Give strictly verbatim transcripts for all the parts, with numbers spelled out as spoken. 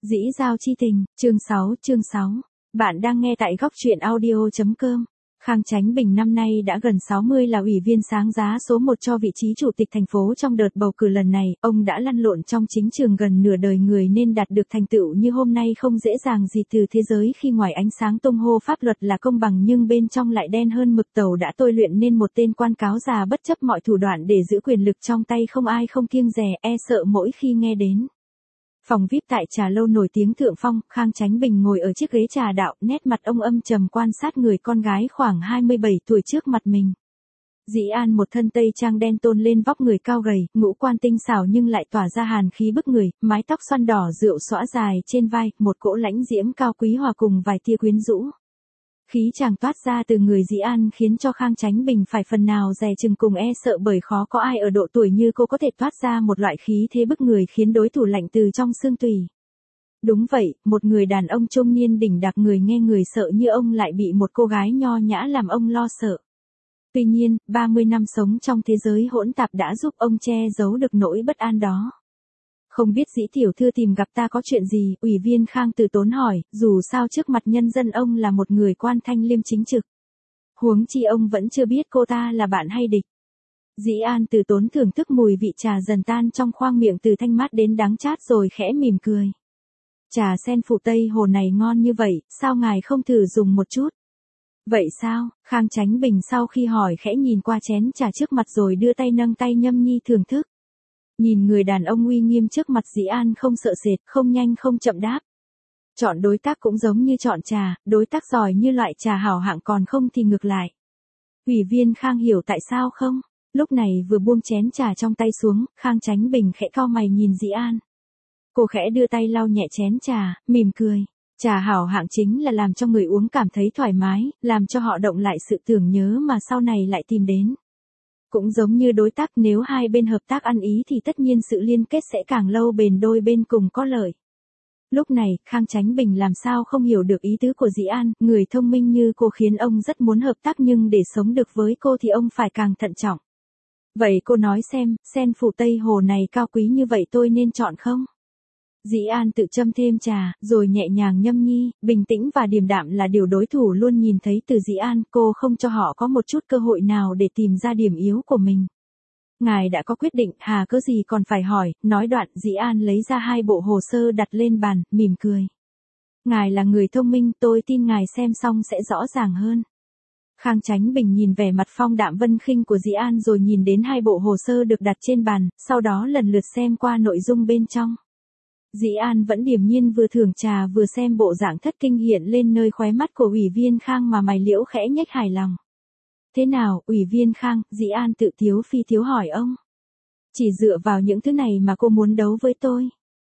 Dĩ giao chi tình, chương sáu, chương sáu. Bạn đang nghe tại góc truyện audio chấm com. Khang Chánh Bình năm nay đã gần sáu mươi, là ủy viên sáng giá số một cho vị trí chủ tịch thành phố trong đợt bầu cử lần này. Ông đã lăn lộn trong chính trường gần nửa đời người nên đạt được thành tựu như hôm nay không dễ dàng gì từ thế giới, khi ngoài ánh sáng tung hô pháp luật là công bằng nhưng bên trong lại đen hơn mực tàu đã tôi luyện nên một tên quan cáo già bất chấp mọi thủ đoạn để giữ quyền lực trong tay, không ai không kiêng dè, e sợ mỗi khi nghe đến. Phòng vi ai pi tại trà lâu nổi tiếng Thượng Phong, Khang Chánh Bình ngồi ở chiếc ghế trà đạo, nét mặt ông âm trầm quan sát người con gái khoảng hai mươi bảy tuổi trước mặt mình. Dĩ An một thân tây trang đen tôn lên vóc người cao gầy, ngũ quan tinh xảo nhưng lại tỏa ra hàn khí bức người, mái tóc xoăn đỏ rượu xõa dài trên vai, một cỗ lãnh diễm cao quý hòa cùng vài tia quyến rũ. Khí chàng toát ra từ người Dĩ An khiến cho Khang Chánh Bình phải phần nào dè chừng cùng e sợ, bởi khó có ai ở độ tuổi như cô có thể toát ra một loại khí thế bức người khiến đối thủ lạnh từ trong xương tủy. Đúng vậy, một người đàn ông trung niên đỉnh đạc, người nghe người sợ như ông lại bị một cô gái nho nhã làm ông lo sợ. Tuy nhiên, ba mươi năm sống trong thế giới hỗn tạp đã giúp ông che giấu được nỗi bất an đó. Không biết Dĩ tiểu thư tìm gặp ta có chuyện gì? Ủy viên Khang từ tốn hỏi, dù sao trước mặt nhân dân ông là một người quan thanh liêm chính trực. Huống chi ông vẫn chưa biết cô ta là bạn hay địch. Dĩ An từ tốn thưởng thức mùi vị trà dần tan trong khoang miệng từ thanh mát đến đắng chát rồi khẽ mỉm cười. Trà sen phủ Tây Hồ này ngon như vậy, sao ngài không thử dùng một chút? Vậy sao? Khang Chánh Bình sau khi hỏi khẽ nhìn qua chén trà trước mặt rồi đưa tay nâng tay nhâm nhi thưởng thức. Nhìn người đàn ông uy nghiêm trước mặt, Dĩ An không sợ sệt, không nhanh không chậm đáp. Chọn đối tác cũng giống như chọn trà, đối tác giỏi như loại trà hảo hạng, còn không thì ngược lại. Ủy viên Khang hiểu tại sao không? Lúc này vừa buông chén trà trong tay xuống, Khang Chánh Bình khẽ cau mày nhìn Dĩ An. Cô khẽ đưa tay lau nhẹ chén trà, mỉm cười. Trà hảo hạng chính là làm cho người uống cảm thấy thoải mái, làm cho họ động lại sự tưởng nhớ mà sau này lại tìm đến. Cũng giống như đối tác, nếu hai bên hợp tác ăn ý thì tất nhiên sự liên kết sẽ càng lâu bền, đôi bên cùng có lợi. Lúc này, Khang Chánh Bình làm sao không hiểu được ý tứ của Dĩ An, người thông minh như cô khiến ông rất muốn hợp tác, nhưng để sống được với cô thì ông phải càng thận trọng. Vậy cô nói xem, sen phủ Tây Hồ này cao quý như vậy tôi nên chọn không? Dĩ An tự châm thêm trà, rồi nhẹ nhàng nhâm nhi, bình tĩnh và điềm đạm là điều đối thủ luôn nhìn thấy từ Dĩ An, cô không cho họ có một chút cơ hội nào để tìm ra điểm yếu của mình. Ngài đã có quyết định, hà cớ gì còn phải hỏi, nói đoạn Dĩ An lấy ra hai bộ hồ sơ đặt lên bàn, mỉm cười. Ngài là người thông minh, tôi tin ngài xem xong sẽ rõ ràng hơn. Khang Chánh Bình nhìn vẻ mặt phong đạm vân khinh của Dĩ An rồi nhìn đến hai bộ hồ sơ được đặt trên bàn, sau đó lần lượt xem qua nội dung bên trong. Dĩ An vẫn điềm nhiên vừa thưởng trà vừa xem, bộ dạng thất kinh hiện lên nơi khóe mắt của ủy viên Khang mà mày liễu khẽ nhếch hài lòng. Thế nào, ủy viên Khang? Dĩ An tự tiếu phi tiếu hỏi ông. Chỉ dựa vào những thứ này mà cô muốn đấu với tôi?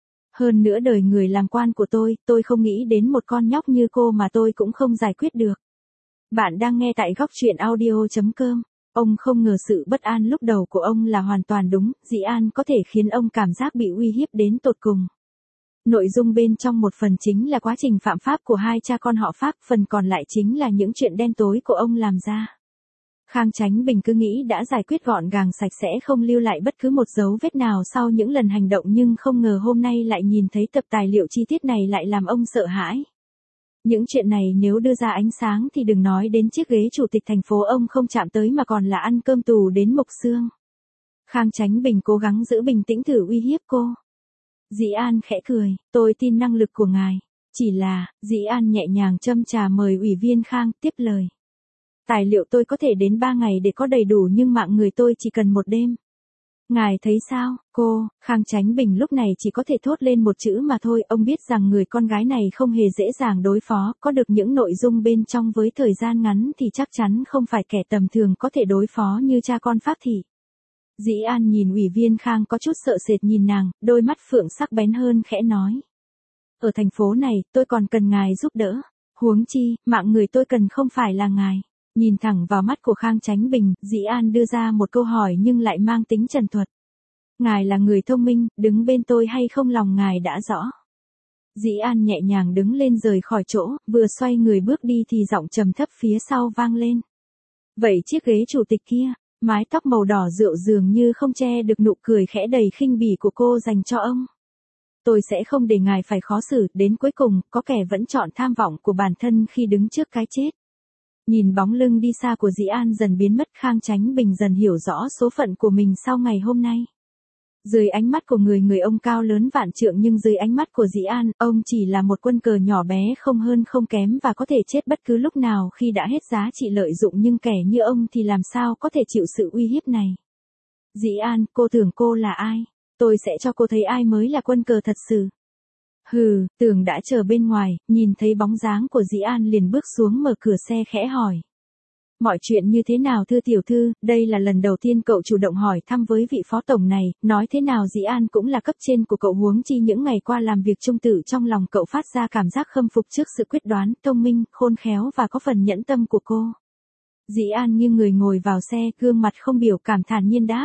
Hơn nữa đời người làm quan của tôi, tôi không nghĩ đến một con nhóc như cô mà tôi cũng không giải quyết được. Bạn đang nghe tại góc truyện audio chấm com. Ông không ngờ sự bất an lúc đầu của ông là hoàn toàn đúng, Dĩ An có thể khiến ông cảm giác bị uy hiếp đến tột cùng. Nội dung bên trong một phần chính là quá trình phạm pháp của hai cha con họ Pháp, phần còn lại chính là những chuyện đen tối của ông làm ra. Khang Chánh Bình cứ nghĩ đã giải quyết gọn gàng sạch sẽ, không lưu lại bất cứ một dấu vết nào sau những lần hành động, nhưng không ngờ hôm nay lại nhìn thấy tập tài liệu chi tiết này lại làm ông sợ hãi. Những chuyện này nếu đưa ra ánh sáng thì đừng nói đến chiếc ghế chủ tịch thành phố ông không chạm tới mà còn là ăn cơm tù đến mục xương. Khang Chánh Bình cố gắng giữ bình tĩnh thử uy hiếp cô. Dĩ An khẽ cười, tôi tin năng lực của ngài. Chỉ là, Dĩ An nhẹ nhàng châm trà mời ủy viên Khang, tiếp lời. Tài liệu tôi có thể đến ba ngày để có đầy đủ, nhưng mạng người tôi chỉ cần một đêm. Ngài thấy sao, cô? Khang Chánh Bình lúc này chỉ có thể thốt lên một chữ mà thôi, ông biết rằng người con gái này không hề dễ dàng đối phó, có được những nội dung bên trong với thời gian ngắn thì chắc chắn không phải kẻ tầm thường có thể đối phó như cha con Pháp thị. Dĩ An nhìn ủy viên Khang có chút sợ sệt nhìn nàng, đôi mắt phượng sắc bén hơn khẽ nói. Ở thành phố này, tôi còn cần ngài giúp đỡ. Huống chi, mạng người tôi cần không phải là ngài. Nhìn thẳng vào mắt của Khang Chánh Bình, Dĩ An đưa ra một câu hỏi nhưng lại mang tính trần thuật. Ngài là người thông minh, đứng bên tôi hay không lòng ngài đã rõ. Dĩ An nhẹ nhàng đứng lên rời khỏi chỗ, vừa xoay người bước đi thì giọng trầm thấp phía sau vang lên. Vậy chiếc ghế chủ tịch kia? Mái tóc màu đỏ rượu dường như không che được nụ cười khẽ đầy khinh bỉ của cô dành cho ông. Tôi sẽ không để ngài phải khó xử, đến cuối cùng, có kẻ vẫn chọn tham vọng của bản thân khi đứng trước cái chết. Nhìn bóng lưng đi xa của Dĩ An dần biến mất, Khang Chánh Bình dần hiểu rõ số phận của mình sau ngày hôm nay. Dưới ánh mắt của người người ông cao lớn vạn trượng, nhưng dưới ánh mắt của Dĩ An, ông chỉ là một quân cờ nhỏ bé không hơn không kém và có thể chết bất cứ lúc nào khi đã hết giá trị lợi dụng, nhưng kẻ như ông thì làm sao có thể chịu sự uy hiếp này. Dĩ An, cô tưởng cô là ai? Tôi sẽ cho cô thấy ai mới là quân cờ thật sự. Hừ, Tường đã chờ bên ngoài, nhìn thấy bóng dáng của Dĩ An liền bước xuống mở cửa xe khẽ hỏi. Mọi chuyện như thế nào thưa tiểu thư, đây là lần đầu tiên cậu chủ động hỏi thăm với vị phó tổng này, nói thế nào Dĩ An cũng là cấp trên của cậu, huống chi những ngày qua làm việc chung tử, trong lòng cậu phát ra cảm giác khâm phục trước sự quyết đoán, thông minh, khôn khéo và có phần nhẫn tâm của cô. Dĩ An như người ngồi vào xe, gương mặt không biểu cảm thản nhiên đáp.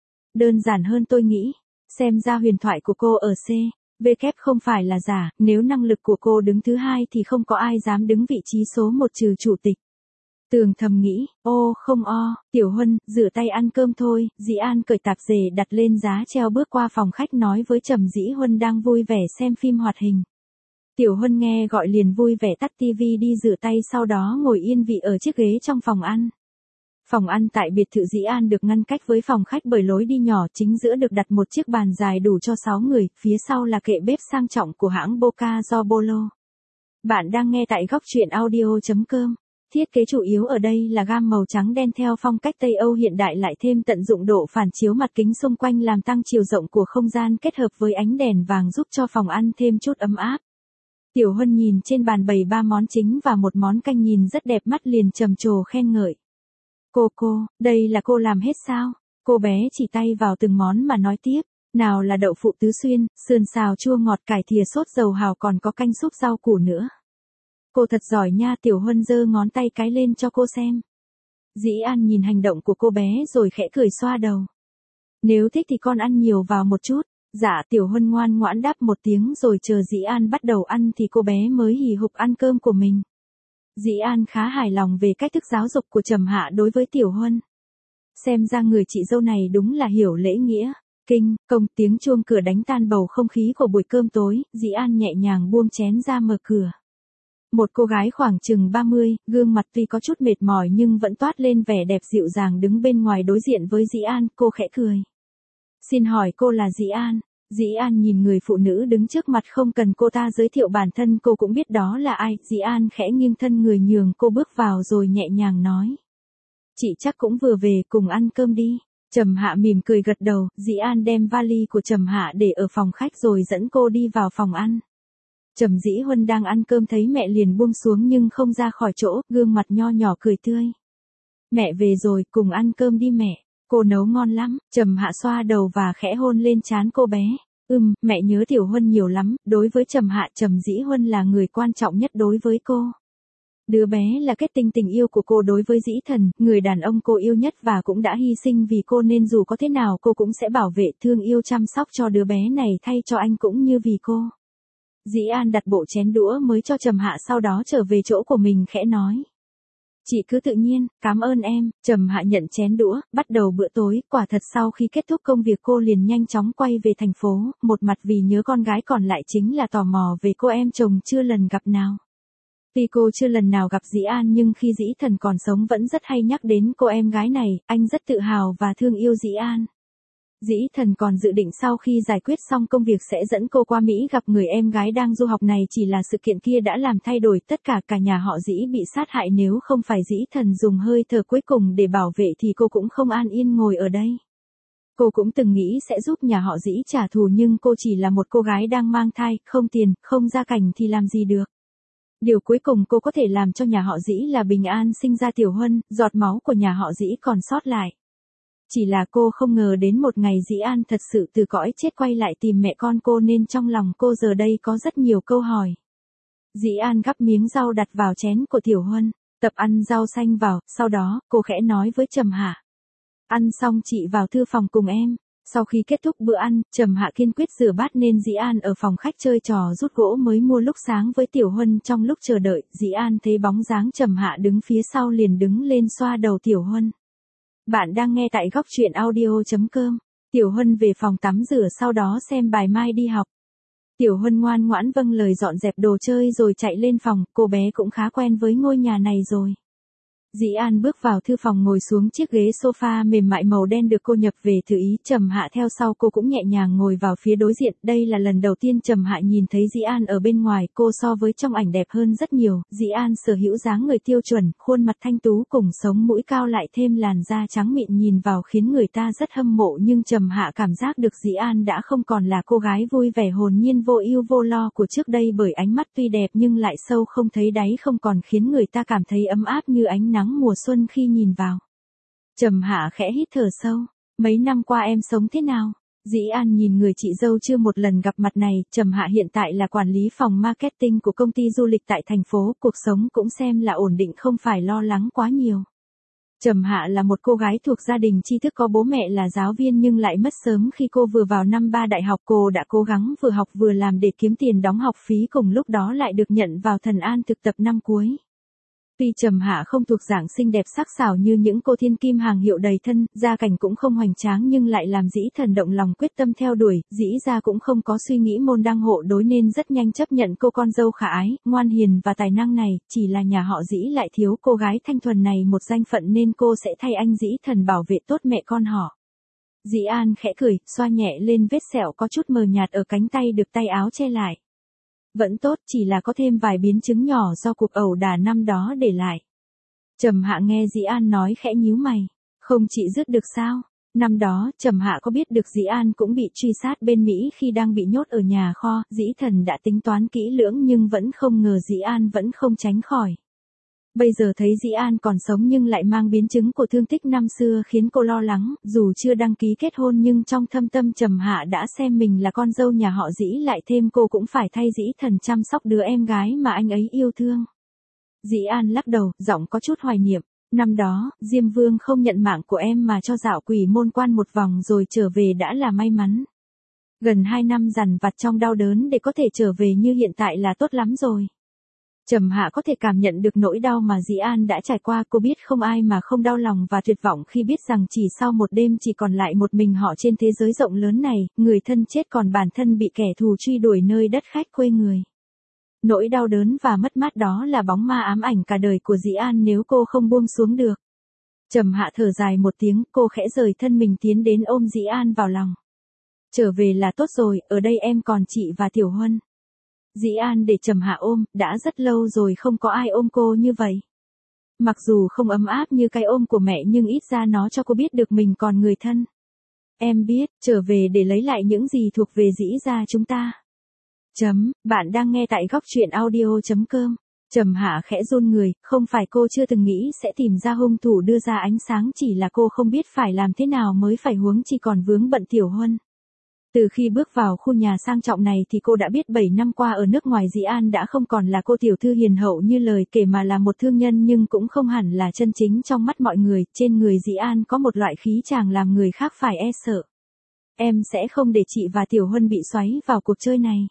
Đơn giản hơn tôi nghĩ, xem ra huyền thoại của cô ở C. V kép không phải là giả, nếu năng lực của cô đứng thứ hai thì không có ai dám đứng vị trí số một trừ chủ tịch. Tường thầm nghĩ, ô không o, Tiểu Huân, rửa tay ăn cơm thôi. Dĩ An cởi tạp dề đặt lên giá treo bước qua phòng khách nói với Trầm Dĩ Huân đang vui vẻ xem phim hoạt hình. Tiểu Huân nghe gọi liền vui vẻ tắt tivi đi rửa tay, sau đó ngồi yên vị ở chiếc ghế trong phòng ăn. Phòng ăn tại biệt thự Dĩ An được ngăn cách với phòng khách bởi lối đi nhỏ, chính giữa được đặt một chiếc bàn dài đủ cho sáu người, phía sau là kệ bếp sang trọng của hãng Boca do Bolo. Bạn đang nghe tại góc truyện audio chấm com. Thiết kế chủ yếu ở đây là gam màu trắng đen theo phong cách Tây Âu hiện đại, lại thêm tận dụng độ phản chiếu mặt kính xung quanh làm tăng chiều rộng của không gian, kết hợp với ánh đèn vàng giúp cho phòng ăn thêm chút ấm áp. Tiểu Huân nhìn trên bàn bày ba món chính và một món canh nhìn rất đẹp mắt liền trầm trồ khen ngợi. Cô cô, đây là cô làm hết sao? Cô bé chỉ tay vào từng món mà nói tiếp. Nào là đậu phụ tứ xuyên, sườn xào chua ngọt, cải thìa sốt dầu hào, còn có canh súp rau củ nữa. Cô thật giỏi nha. Tiểu Huân giơ ngón tay cái lên cho cô xem. Dĩ An nhìn hành động của cô bé rồi khẽ cười xoa đầu. Nếu thích thì con ăn nhiều vào một chút. Dạ. Tiểu Huân ngoan ngoãn đáp một tiếng, rồi chờ Dĩ An bắt đầu ăn thì cô bé mới hì hục ăn cơm của mình. Dĩ An khá hài lòng về cách thức giáo dục của Trầm Hạ đối với Tiểu Huân. Xem ra người chị dâu này đúng là hiểu lễ nghĩa. Kinh công, tiếng chuông cửa đánh tan bầu không khí của buổi cơm tối. Dĩ An nhẹ nhàng buông chén ra mở cửa. Một cô gái khoảng chừng ba mươi, gương mặt tuy có chút mệt mỏi nhưng vẫn toát lên vẻ đẹp dịu dàng đứng bên ngoài đối diện với Dĩ An. Cô khẽ cười. Xin hỏi cô là Dĩ An? Dĩ An nhìn người phụ nữ đứng trước mặt, không cần cô ta giới thiệu bản thân cô cũng biết đó là ai. Dĩ An khẽ nghiêng thân người nhường cô bước vào rồi nhẹ nhàng nói. Chị chắc cũng vừa về, cùng ăn cơm đi. Trầm Hạ mỉm cười gật đầu. Dĩ An đem vali của Trầm Hạ để ở phòng khách rồi dẫn cô đi vào phòng ăn. Trầm Dĩ Huân đang ăn cơm thấy mẹ liền buông xuống nhưng không ra khỏi chỗ, gương mặt nho nhỏ cười tươi. Mẹ về rồi, cùng ăn cơm đi mẹ. Cô nấu ngon lắm. Trầm Hạ xoa đầu và khẽ hôn lên trán cô bé. Ừm, mẹ nhớ Tiểu Huân nhiều lắm. Đối với Trầm Hạ, Trầm Dĩ Huân là người quan trọng nhất đối với cô. Đứa bé là kết tinh tình yêu của cô đối với Dĩ Thần, người đàn ông cô yêu nhất và cũng đã hy sinh vì cô, nên dù có thế nào cô cũng sẽ bảo vệ, thương yêu, chăm sóc cho đứa bé này thay cho anh cũng như vì cô. Dĩ An đặt bộ chén đũa mới cho Trầm Hạ, sau đó trở về chỗ của mình khẽ nói. Chị cứ tự nhiên, cảm ơn em. Trầm Hạ nhận chén đũa, bắt đầu bữa tối. Quả thật sau khi kết thúc công việc cô liền nhanh chóng quay về thành phố, một mặt vì nhớ con gái, còn lại chính là tò mò về cô em chồng chưa lần gặp nào. Tuy cô chưa lần nào gặp Dĩ An nhưng khi Dĩ Thần còn sống vẫn rất hay nhắc đến cô em gái này, anh rất tự hào và thương yêu Dĩ An. Dĩ Thần còn dự định sau khi giải quyết xong công việc sẽ dẫn cô qua Mỹ gặp người em gái đang du học này, chỉ là sự kiện kia đã làm thay đổi tất cả. Cả nhà họ Dĩ bị sát hại, nếu không phải Dĩ Thần dùng hơi thở cuối cùng để bảo vệ thì cô cũng không an yên ngồi ở đây. Cô cũng từng nghĩ sẽ giúp nhà họ Dĩ trả thù, nhưng cô chỉ là một cô gái đang mang thai, không tiền, không gia cảnh thì làm gì được. Điều cuối cùng cô có thể làm cho nhà họ Dĩ là bình an sinh ra Tiểu Huân, giọt máu của nhà họ Dĩ còn sót lại. Chỉ là cô không ngờ đến một ngày Dĩ An thật sự từ cõi chết quay lại tìm mẹ con cô, nên trong lòng cô giờ đây có rất nhiều câu hỏi. Dĩ An gắp miếng rau đặt vào chén của Tiểu Huân, tập ăn rau xanh vào, sau đó, cô khẽ nói với Trầm Hạ. Ăn xong chị vào thư phòng cùng em. Sau khi kết thúc bữa ăn, Trầm Hạ kiên quyết rửa bát nên Dĩ An ở phòng khách chơi trò rút gỗ mới mua lúc sáng với Tiểu Huân. Trong lúc chờ đợi, Dĩ An thấy bóng dáng Trầm Hạ đứng phía sau liền đứng lên xoa đầu Tiểu Huân. Bạn đang nghe tại góc truyện audio chấm com. Tiểu Huân về phòng tắm rửa, sau đó xem bài mai đi học. Tiểu Huân ngoan ngoãn vâng lời dọn dẹp đồ chơi rồi chạy lên phòng, cô bé cũng khá quen với ngôi nhà này rồi. Dĩ An bước vào thư phòng ngồi xuống chiếc ghế sofa mềm mại màu đen được cô nhập về tự ý, Trầm Hạ theo sau cô cũng nhẹ nhàng ngồi vào phía đối diện. Đây là lần đầu tiên Trầm Hạ nhìn thấy Dĩ An ở bên ngoài, cô so với trong ảnh đẹp hơn rất nhiều. Dĩ An sở hữu dáng người tiêu chuẩn, khuôn mặt thanh tú cùng sống mũi cao lại thêm làn da trắng mịn nhìn vào khiến người ta rất hâm mộ, nhưng Trầm Hạ cảm giác được Dĩ An đã không còn là cô gái vui vẻ hồn nhiên vô ưu vô lo của trước đây, bởi ánh mắt tuy đẹp nhưng lại sâu không thấy đáy, không còn khiến người ta cảm thấy ấm áp như ánh nắng mùa xuân khi nhìn vào. Trầm Hạ khẽ hít thở sâu. Mấy năm qua em sống thế nào? Dĩ An nhìn người chị dâu chưa một lần gặp mặt này. Trầm Hạ hiện tại là quản lý phòng marketing của công ty du lịch tại thành phố, cuộc sống cũng xem là ổn định, không phải lo lắng quá nhiều. Trầm Hạ là một cô gái thuộc gia đình tri thức, có bố mẹ là giáo viên nhưng lại mất sớm khi cô vừa vào năm ba đại học. Cô đã cố gắng vừa học vừa làm để kiếm tiền đóng học phí, cùng lúc đó lại được nhận vào Thần An thực tập năm cuối. Tuy Trầm Hạ không thuộc dạng xinh đẹp sắc sảo như những cô thiên kim hàng hiệu đầy thân, gia cảnh cũng không hoành tráng nhưng lại làm Dĩ Thần động lòng quyết tâm theo đuổi. Dĩ gia cũng không có suy nghĩ môn đăng hộ đối nên rất nhanh chấp nhận cô con dâu khả ái, ngoan hiền và tài năng này. Chỉ là nhà họ Dĩ lại thiếu cô gái thanh thuần này một danh phận nên cô sẽ thay anh Dĩ Thần bảo vệ tốt mẹ con họ. Dĩ An khẽ cười, xoa nhẹ lên vết sẹo có chút mờ nhạt ở cánh tay được tay áo che lại. Vẫn tốt, chỉ là có thêm vài biến chứng nhỏ do cuộc ẩu đả năm đó để lại. Trầm Hạ nghe Dĩ An nói khẽ nhíu mày. Không trị dứt được sao? Năm đó, Trầm Hạ có biết được Dĩ An cũng bị truy sát bên Mỹ khi đang bị nhốt ở nhà kho. Dĩ Thần đã tính toán kỹ lưỡng nhưng vẫn không ngờ Dĩ An vẫn không tránh khỏi. Bây giờ thấy Dĩ An còn sống nhưng lại mang biến chứng của thương tích năm xưa khiến cô lo lắng. Dù chưa đăng ký kết hôn nhưng trong thâm tâm Trầm Hạ đã xem mình là con dâu nhà họ Dĩ, lại thêm cô cũng phải thay Dĩ Thần chăm sóc đứa em gái mà anh ấy yêu thương. Dĩ An lắc đầu, giọng có chút hoài niệm. Năm đó, Diêm Vương không nhận mạng của em mà cho dạo Quỷ Môn Quan một vòng rồi trở về đã là may mắn. Gần hai năm dằn vặt trong đau đớn để có thể trở về như hiện tại là tốt lắm rồi. Trầm Hạ có thể cảm nhận được nỗi đau mà Dĩ An đã trải qua, cô biết không ai mà không đau lòng và tuyệt vọng khi biết rằng chỉ sau một đêm chỉ còn lại một mình họ trên thế giới rộng lớn này, người thân chết còn bản thân bị kẻ thù truy đuổi nơi đất khách quê người. Nỗi đau đớn và mất mát đó là bóng ma ám ảnh cả đời của Dĩ An nếu cô không buông xuống được. Trầm Hạ thở dài một tiếng, cô khẽ rời thân mình tiến đến ôm Dĩ An vào lòng. Trở về là tốt rồi, ở đây em còn chị và Tiểu Huân. Dĩ An để Trầm Hạ ôm, đã rất lâu rồi không có ai ôm cô như vậy. Mặc dù không ấm áp như cái ôm của mẹ nhưng ít ra nó cho cô biết được mình còn người thân. Em biết, trở về để lấy lại những gì thuộc về Dĩ gia chúng ta. Chấm, bạn đang nghe tại góc truyện audio chấm com. Trầm Hạ khẽ run người, không phải cô chưa từng nghĩ sẽ tìm ra hung thủ đưa ra ánh sáng, chỉ là cô không biết phải làm thế nào mới phải, huống chi còn vướng bận Tiểu Huân. Từ khi bước vào khu nhà sang trọng này thì cô đã biết bảy năm qua ở nước ngoài Dĩ An đã không còn là cô tiểu thư hiền hậu như lời kể mà là một thương nhân, nhưng cũng không hẳn là chân chính trong mắt mọi người. Trên người Dĩ An có một loại khí chàng làm người khác phải e sợ. Em sẽ không để chị và Tiểu Huân bị xoáy vào cuộc chơi này.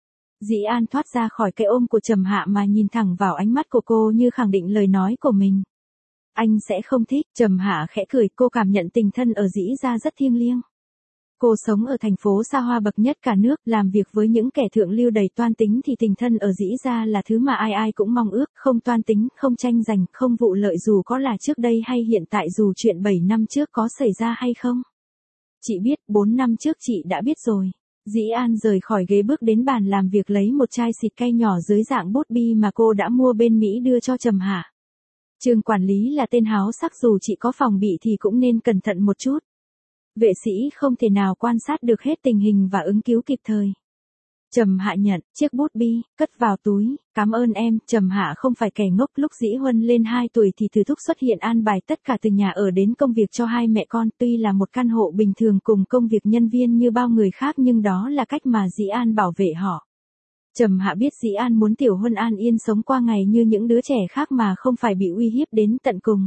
Dĩ An thoát ra khỏi cái ôm của Trầm Hạ mà nhìn thẳng vào ánh mắt của cô như khẳng định lời nói của mình. Anh sẽ không thích. Trầm Hạ khẽ cười, cô cảm nhận tình thân ở Dĩ gia rất thiêng liêng. Cô sống ở thành phố xa hoa bậc nhất cả nước, làm việc với những kẻ thượng lưu đầy toan tính thì tình thân ở Dĩ gia là thứ mà ai ai cũng mong ước, không toan tính, không tranh giành, không vụ lợi, dù có là trước đây hay hiện tại, dù chuyện bảy năm trước có xảy ra hay không. Chị biết, bốn năm trước chị đã biết rồi. Dĩ An rời khỏi ghế bước đến bàn làm việc lấy một chai xịt cay nhỏ dưới dạng bút bi mà cô đã mua bên Mỹ đưa cho Trầm Hạ. Trương quản lý là tên háo sắc, dù chị có phòng bị thì cũng nên cẩn thận một chút. Vệ sĩ không thể nào quan sát được hết tình hình và ứng cứu kịp thời. Trầm Hạ nhận chiếc bút bi, cất vào túi. Cảm ơn em. Trầm Hạ không phải kẻ ngốc, lúc Dĩ Huân lên hai tuổi thì Từ Thúc xuất hiện an bài tất cả từ nhà ở đến công việc cho hai mẹ con, tuy là một căn hộ bình thường cùng công việc nhân viên như bao người khác nhưng đó là cách mà Dĩ An bảo vệ họ. Trầm Hạ biết Dĩ An muốn Tiểu Huân an yên sống qua ngày như những đứa trẻ khác mà không phải bị uy hiếp đến tận cùng.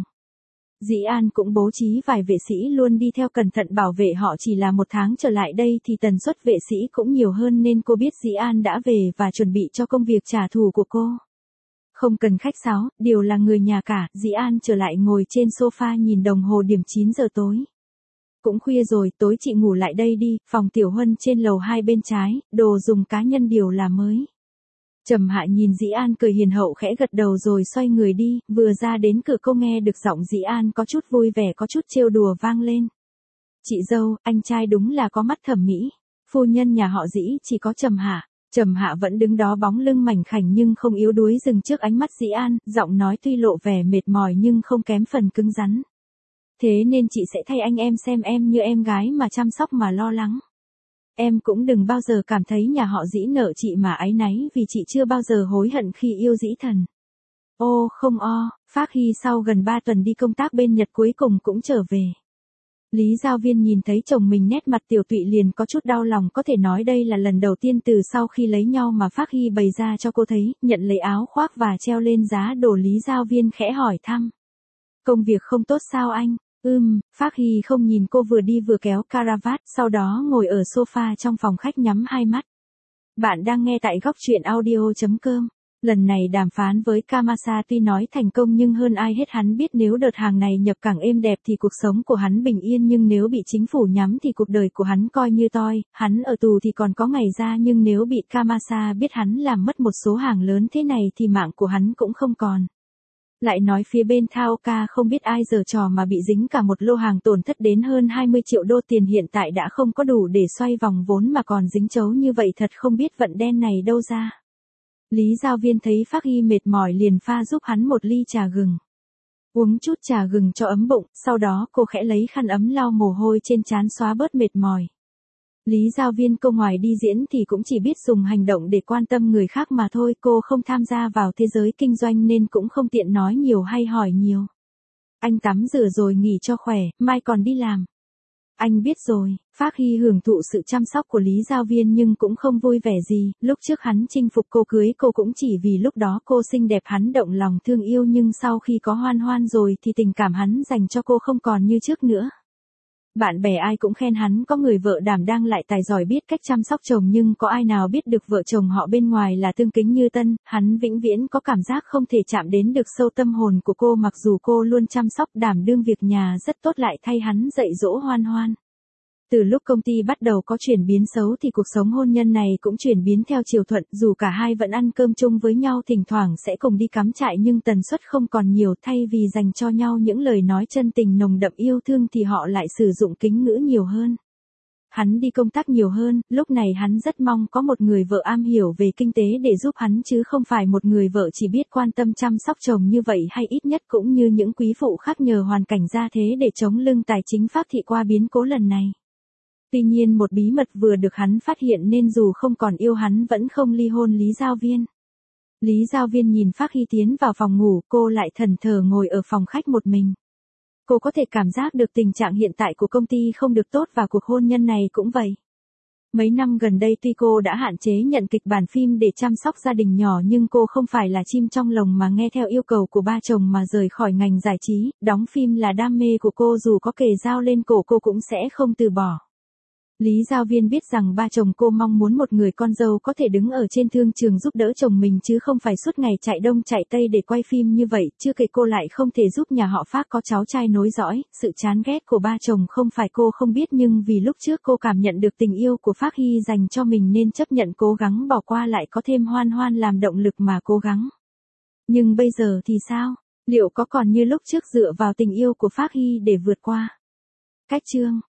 Dĩ An cũng bố trí vài vệ sĩ luôn đi theo cẩn thận bảo vệ họ, chỉ là một tháng trở lại đây thì tần suất vệ sĩ cũng nhiều hơn nên cô biết Dĩ An đã về và chuẩn bị cho công việc trả thù của cô. Không cần khách sáo, đều là người nhà cả. Dĩ An trở lại ngồi trên sofa nhìn đồng hồ điểm chín giờ tối. Cũng khuya rồi, tối chị ngủ lại đây đi, phòng Tiểu Huân trên lầu hai bên trái, đồ dùng cá nhân điều là mới. Trầm Hạ nhìn Dĩ An cười hiền hậu khẽ gật đầu rồi xoay người đi, vừa ra đến cửa cô nghe được giọng Dĩ An có chút vui vẻ có chút trêu đùa vang lên. Chị dâu, anh trai đúng là có mắt thẩm mỹ. Phu nhân nhà họ Dĩ chỉ có Trầm Hạ. Trầm Hạ vẫn đứng đó bóng lưng mảnh khảnh nhưng không yếu đuối dừng trước ánh mắt Dĩ An, giọng nói tuy lộ vẻ mệt mỏi nhưng không kém phần cứng rắn. Thế nên chị sẽ thay anh em xem em như em gái mà chăm sóc mà lo lắng. Em cũng đừng bao giờ cảm thấy nhà họ Dĩ nợ chị mà áy náy vì chị chưa bao giờ hối hận khi yêu Dĩ Thần. Ô không o, Phác Hy sau gần ba tuần đi công tác bên Nhật cuối cùng cũng trở về. Lý Giao Viên nhìn thấy chồng mình nét mặt tiều tụy liền có chút đau lòng, có thể nói đây là lần đầu tiên từ sau khi lấy nhau mà Phác Hy bày ra cho cô thấy, nhận lấy áo khoác và treo lên giá đồ. Lý Giao Viên khẽ hỏi thăm. Công việc không tốt sao anh? Ừm, Phác Hy không nhìn cô vừa đi vừa kéo caravat, sau đó ngồi ở sofa trong phòng khách nhắm hai mắt. Bạn đang nghe tại góc truyện audio chấm com. Lần này đàm phán với Kamasa tuy nói thành công nhưng hơn ai hết hắn biết nếu đợt hàng này nhập cảng êm đẹp thì cuộc sống của hắn bình yên, nhưng nếu bị chính phủ nhắm thì cuộc đời của hắn coi như toi, hắn ở tù thì còn có ngày ra, nhưng nếu bị Kamasa biết hắn làm mất một số hàng lớn thế này thì mạng của hắn cũng không còn. Lại nói phía bên Thaoka không biết ai giở trò mà bị dính cả một lô hàng tổn thất đến hơn hai mươi triệu đô, tiền hiện tại đã không có đủ để xoay vòng vốn mà còn dính chấu như vậy, thật không biết vận đen này đâu ra. Lý Giao Viên thấy Phác Hy mệt mỏi liền pha giúp hắn một ly trà gừng. Uống chút trà gừng cho ấm bụng, sau đó cô khẽ lấy khăn ấm lau mồ hôi trên trán xóa bớt mệt mỏi. Lý Giao Viên cô ngoài đi diễn thì cũng chỉ biết dùng hành động để quan tâm người khác mà thôi, cô không tham gia vào thế giới kinh doanh nên cũng không tiện nói nhiều hay hỏi nhiều. Anh tắm rửa rồi nghỉ cho khỏe, mai còn đi làm. Anh biết rồi. Phác Hy hưởng thụ sự chăm sóc của Lý Giao Viên nhưng cũng không vui vẻ gì, lúc trước hắn chinh phục cô cưới cô cũng chỉ vì lúc đó cô xinh đẹp hắn động lòng thương yêu, nhưng sau khi có Hoan Hoan rồi thì tình cảm hắn dành cho cô không còn như trước nữa. Bạn bè ai cũng khen hắn có người vợ đảm đang lại tài giỏi biết cách chăm sóc chồng, nhưng có ai nào biết được vợ chồng họ bên ngoài là tương kính như tân, hắn vĩnh viễn có cảm giác không thể chạm đến được sâu tâm hồn của cô, mặc dù cô luôn chăm sóc đảm đương việc nhà rất tốt lại thay hắn dạy dỗ Hoan Hoan. Từ lúc công ty bắt đầu có chuyển biến xấu thì cuộc sống hôn nhân này cũng chuyển biến theo chiều thuận, dù cả hai vẫn ăn cơm chung với nhau, thỉnh thoảng sẽ cùng đi cắm trại nhưng tần suất không còn nhiều, thay vì dành cho nhau những lời nói chân tình nồng đậm yêu thương thì họ lại sử dụng kính ngữ nhiều hơn. Hắn đi công tác nhiều hơn, lúc này hắn rất mong có một người vợ am hiểu về kinh tế để giúp hắn chứ không phải một người vợ chỉ biết quan tâm chăm sóc chồng như vậy, hay ít nhất cũng như những quý phụ khác nhờ hoàn cảnh gia thế để chống lưng tài chính Phác thị qua biến cố lần này. Tuy nhiên một bí mật vừa được hắn phát hiện nên dù không còn yêu hắn vẫn không ly hôn Lý Giao Viên. Lý Giao Viên nhìn Phác Hy tiến vào phòng ngủ, cô lại thẫn thờ ngồi ở phòng khách một mình. Cô có thể cảm giác được tình trạng hiện tại của công ty không được tốt và cuộc hôn nhân này cũng vậy. Mấy năm gần đây tuy cô đã hạn chế nhận kịch bản phim để chăm sóc gia đình nhỏ nhưng cô không phải là chim trong lồng mà nghe theo yêu cầu của ba chồng mà rời khỏi ngành giải trí, đóng phim là đam mê của cô, dù có kề dao lên cổ cô cũng sẽ không từ bỏ. Lý Giao Viên biết rằng ba chồng cô mong muốn một người con dâu có thể đứng ở trên thương trường giúp đỡ chồng mình chứ không phải suốt ngày chạy đông chạy tây để quay phim như vậy, chưa kể cô lại không thể giúp nhà họ Phác có cháu trai nối dõi. Sự chán ghét của ba chồng không phải cô không biết, nhưng vì lúc trước cô cảm nhận được tình yêu của Phác Hy dành cho mình nên chấp nhận cố gắng bỏ qua, lại có thêm Hoan Hoan làm động lực mà cố gắng. Nhưng bây giờ thì sao? Liệu có còn như lúc trước dựa vào tình yêu của Phác Hy để vượt qua? Cách chương